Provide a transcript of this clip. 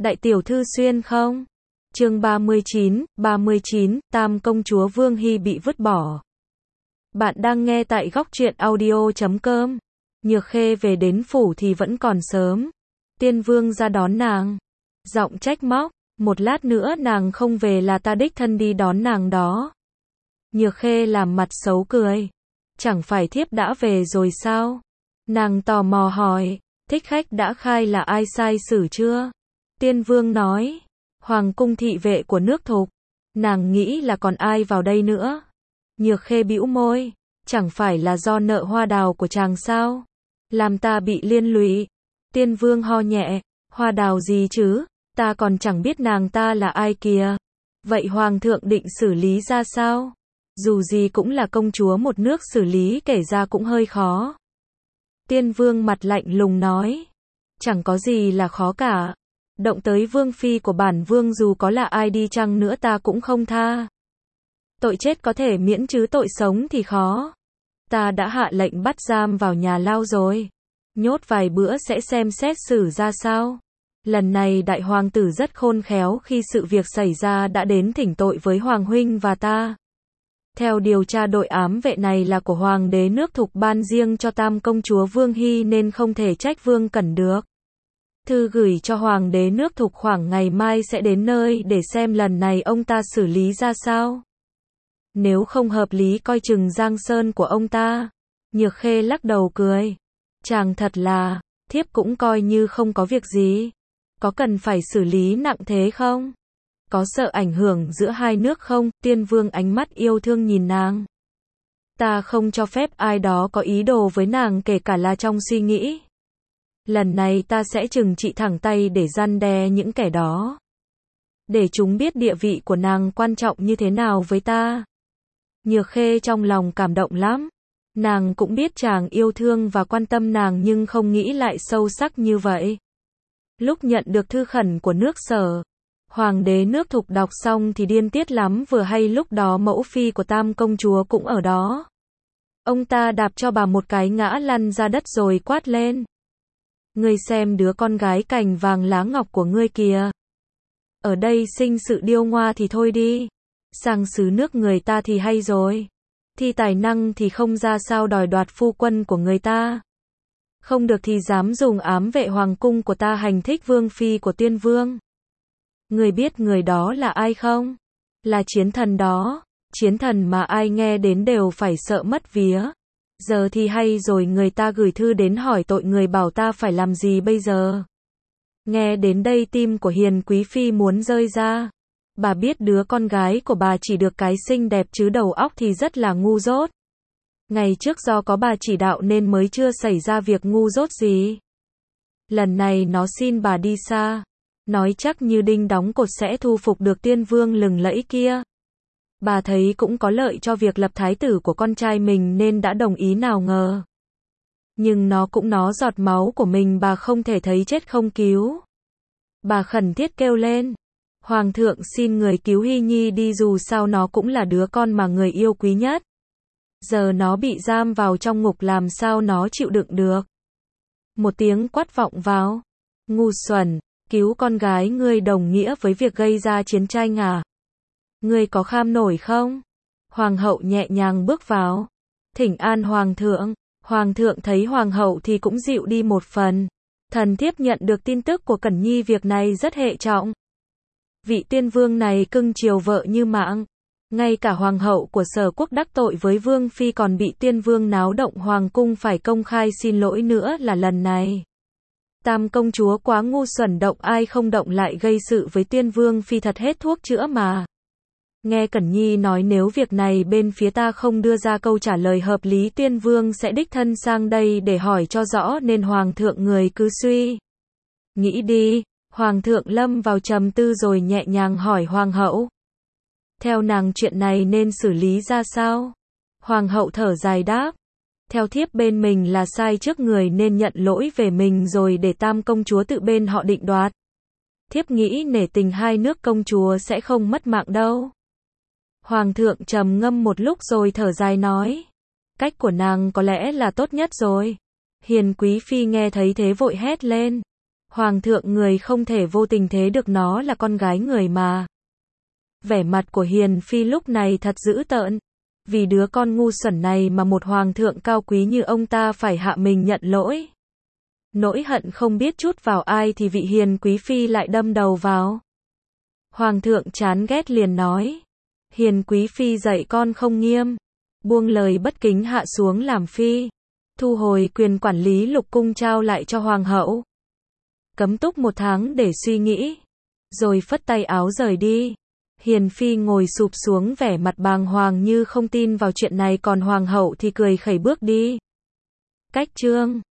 Đại tiểu thư xuyên không? Chương 39, Tam công chúa Vương Hy bị vứt bỏ. Bạn đang nghe tại góc truyện audio.com. Nhược Khê về đến phủ thì vẫn còn sớm. Tiên Vương ra đón nàng. Giọng trách móc, một lát nữa nàng không về là ta đích thân đi đón nàng đó. Nhược Khê làm mặt xấu cười. Chẳng phải thiếp đã về rồi sao? Nàng tò mò hỏi, thích khách đã khai là ai sai xử chưa? Tiên Vương nói, hoàng cung thị vệ của nước Thục. Nàng nghĩ là còn ai vào đây nữa? Nhược Khê bĩu môi, chẳng phải là do nợ hoa đào của chàng sao? Làm ta bị liên lụy. Tiên Vương ho nhẹ, hoa đào gì chứ? Ta còn chẳng biết nàng ta là ai kìa. Vậy hoàng thượng định xử lý ra sao? Dù gì cũng là công chúa một nước, xử lý kể ra cũng hơi khó. Tiên Vương mặt lạnh lùng nói, chẳng có gì là khó cả. Động tới vương phi của bản vương dù có là ai đi chăng nữa ta cũng không tha. Tội chết có thể miễn chứ tội sống thì khó. Ta đã hạ lệnh bắt giam vào nhà lao rồi. Nhốt vài bữa sẽ xem xét xử ra sao. Lần này đại hoàng tử rất khôn khéo, khi sự việc xảy ra đã đến thỉnh tội với hoàng huynh và ta. Theo điều tra đội ám vệ này là của hoàng đế nước Thục ban riêng cho Tam công chúa Vương Hy nên không thể trách Vương Cẩn được. Thư gửi cho hoàng đế nước Thục, khoảng ngày mai sẽ đến nơi để xem lần này ông ta xử lý ra sao. Nếu không hợp lý coi chừng giang sơn của ông ta. Nhược Khê lắc đầu cười. Chàng thật là, thiếp cũng coi như không có việc gì. Có cần phải xử lý nặng thế không? Có sợ ảnh hưởng giữa hai nước không? Tiên Vương ánh mắt yêu thương nhìn nàng. Ta không cho phép ai đó có ý đồ với nàng, kể cả là trong suy nghĩ. Lần này ta sẽ trừng trị thẳng tay để răn đe những kẻ đó. Để chúng biết địa vị của nàng quan trọng như thế nào với ta. Nhược Khê trong lòng cảm động lắm. Nàng cũng biết chàng yêu thương và quan tâm nàng nhưng không nghĩ lại sâu sắc như vậy. Lúc nhận được thư khẩn của nước Sở, hoàng đế nước Thục đọc xong thì điên tiết lắm, vừa hay lúc đó mẫu phi của Tam công chúa cũng ở đó. Ông ta đạp cho bà một cái ngã lăn ra đất rồi quát lên. Ngươi xem đứa con gái cành vàng lá ngọc của ngươi kìa. Ở đây sinh sự điêu ngoa thì thôi đi. Sang xứ nước người ta thì hay rồi. Thi tài năng thì không ra sao đòi đoạt phu quân của người ta. Không được thì dám dùng ám vệ hoàng cung của ta hành thích vương phi của Tiên Vương. Người biết người đó là ai không? Là chiến thần đó. Chiến thần mà ai nghe đến đều phải sợ mất vía. Giờ thì hay rồi, người ta gửi thư đến hỏi tội người, bảo ta phải làm gì bây giờ? Nghe đến đây tim của Hiền quý phi muốn rơi ra. Bà biết đứa con gái của bà chỉ được cái xinh đẹp chứ đầu óc thì rất là ngu dốt. Ngày trước do có bà chỉ đạo nên mới chưa xảy ra việc ngu dốt gì. Lần này nó xin bà đi xa. Nói chắc như đinh đóng cột sẽ thu phục được Tiên Vương lừng lẫy kia. Bà thấy cũng có lợi cho việc lập thái tử của con trai mình nên đã đồng ý, nào ngờ. Nhưng nó cũng giọt máu của mình, bà không thể thấy chết không cứu. Bà khẩn thiết kêu lên. Hoàng thượng xin người cứu Hy Nhi đi, dù sao nó cũng là đứa con mà người yêu quý nhất. Giờ nó bị giam vào trong ngục làm sao nó chịu đựng được. Một tiếng quát vọng vào. Ngu xuẩn, cứu con gái ngươi đồng nghĩa với việc gây ra chiến tranh à? Ngươi có kham nổi không? Hoàng hậu nhẹ nhàng bước vào. Thỉnh an hoàng thượng. Hoàng thượng thấy hoàng hậu thì cũng dịu đi một phần. Thần thiếp nhận được tin tức của Cẩn Nhi, việc này rất hệ trọng. Vị Tiên Vương này cưng chiều vợ như mạng. Ngay cả hoàng hậu của Sở quốc đắc tội với vương phi còn bị Tiên Vương náo động hoàng cung phải công khai xin lỗi nữa là lần này. Tam công chúa quá ngu xuẩn, động ai không động lại gây sự với Tiên Vương phi, thật hết thuốc chữa mà. Nghe Cẩn Nhi nói nếu việc này bên phía ta không đưa ra câu trả lời hợp lý, Tiên Vương sẽ đích thân sang đây để hỏi cho rõ, nên hoàng thượng người cứ suy nghĩ đi. Hoàng thượng lâm vào trầm tư rồi nhẹ nhàng hỏi hoàng hậu. Theo nàng chuyện này nên xử lý ra sao? Hoàng hậu thở dài đáp. Theo thiếp, bên mình là sai trước người nên nhận lỗi về mình rồi để Tam công chúa tự bên họ định đoạt. Thiếp nghĩ nể tình hai nước công chúa sẽ không mất mạng đâu. Hoàng thượng trầm ngâm một lúc rồi thở dài nói. Cách của nàng có lẽ là tốt nhất rồi. Hiền quý phi nghe thấy thế vội hét lên. Hoàng thượng người không thể vô tình thế được, nó là con gái người mà. Vẻ mặt của Hiền Phi lúc này thật dữ tợn. Vì đứa con ngu xuẩn này mà một hoàng thượng cao quý như ông ta phải hạ mình nhận lỗi. Nỗi hận không biết trút vào ai thì vị Hiền Quý Phi lại đâm đầu vào. Hoàng thượng chán ghét liền nói. Hiền Quý Phi dạy con không nghiêm. Buông lời bất kính hạ xuống làm phi. Thu hồi quyền quản lý lục cung trao lại cho hoàng hậu. Cấm túc 1 tháng để suy nghĩ. Rồi phất tay áo rời đi. Hiền Phi ngồi sụp xuống vẻ mặt bàng hoàng như không tin vào chuyện này, còn hoàng hậu thì cười khẩy bước đi. Cách chương